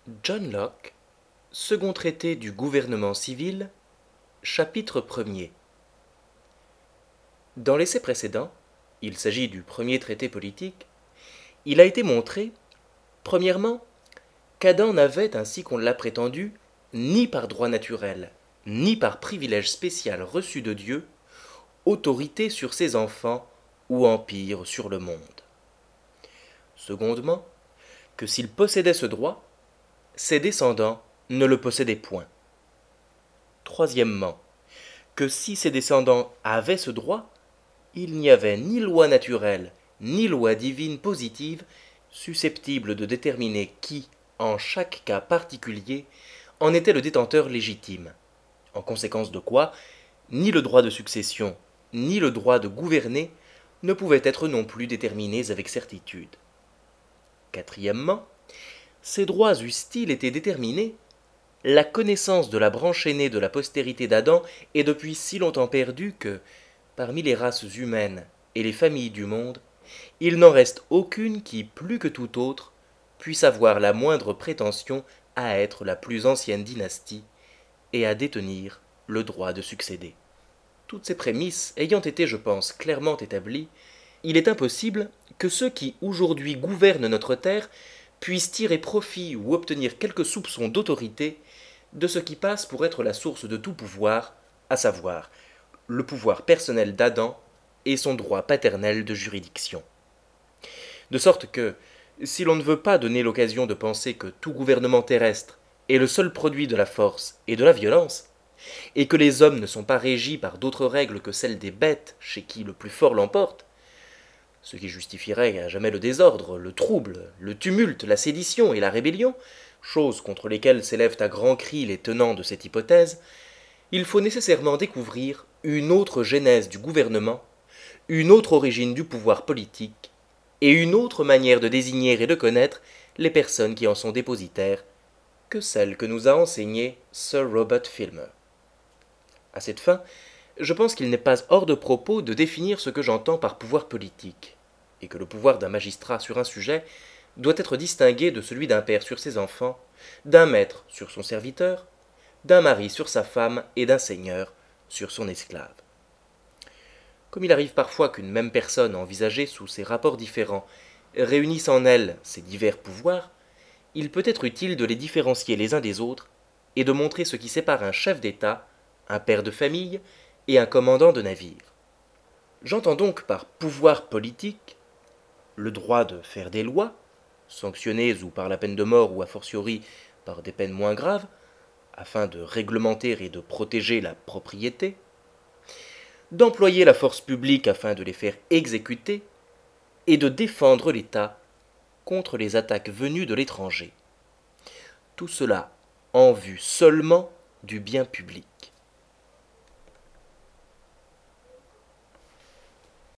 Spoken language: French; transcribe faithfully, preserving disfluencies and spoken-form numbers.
John Locke, second traité du gouvernement civil, chapitre premier. Dans l'essai précédent, il s'agit du premier traité politique, il a été montré, premièrement, qu'Adam n'avait, ainsi qu'on l'a prétendu, ni par droit naturel, ni par privilège spécial reçu de Dieu, autorité sur ses enfants ou empire sur le monde. Secondement, que s'il possédait ce droit, ses descendants ne le possédaient point. Troisièmement, que si ses descendants avaient ce droit, il n'y avait ni loi naturelle, ni loi divine positive susceptible de déterminer qui, en chaque cas particulier, en était le détenteur légitime, en conséquence de quoi, ni le droit de succession, ni le droit de gouverner ne pouvaient être non plus déterminés avec certitude. Quatrièmement, ces droits eussent-ils été déterminés, la connaissance de la branche aînée de la postérité d'Adam est depuis si longtemps perdue que, parmi les races humaines et les familles du monde, il n'en reste aucune qui, plus que toute autre, puisse avoir la moindre prétention à être la plus ancienne dynastie et à détenir le droit de succéder. Toutes ces prémices ayant été, je pense, clairement établies, il est impossible que ceux qui aujourd'hui gouvernent notre terre puissent tirer profit ou obtenir quelque soupçon d'autorité de ce qui passe pour être la source de tout pouvoir, à savoir le pouvoir personnel d'Adam et son droit paternel de juridiction. De sorte que, si l'on ne veut pas donner l'occasion de penser que tout gouvernement terrestre est le seul produit de la force et de la violence, et que les hommes ne sont pas régis par d'autres règles que celles des bêtes chez qui le plus fort l'emporte, ce qui justifierait à jamais le désordre, le trouble, le tumulte, la sédition et la rébellion, choses contre lesquelles s'élèvent à grands cris les tenants de cette hypothèse, il faut nécessairement découvrir une autre genèse du gouvernement, une autre origine du pouvoir politique, et une autre manière de désigner et de connaître les personnes qui en sont dépositaires que celle que nous a enseignée Sir Robert Filmer. À cette fin, je pense qu'il n'est pas hors de propos de définir ce que j'entends par pouvoir politique, et que le pouvoir d'un magistrat sur un sujet doit être distingué de celui d'un père sur ses enfants, d'un maître sur son serviteur, d'un mari sur sa femme et d'un seigneur sur son esclave. Comme il arrive parfois qu'une même personne envisagée sous ses rapports différents réunisse en elle ces divers pouvoirs, il peut être utile de les différencier les uns des autres et de montrer ce qui sépare un chef d'État, un père de famille et un commandant de navire. J'entends donc par pouvoir politique le droit de faire des lois, sanctionnées ou par la peine de mort ou a fortiori par des peines moins graves, afin de réglementer et de protéger la propriété, d'employer la force publique afin de les faire exécuter, et de défendre l'État contre les attaques venues de l'étranger. Tout cela en vue seulement du bien public.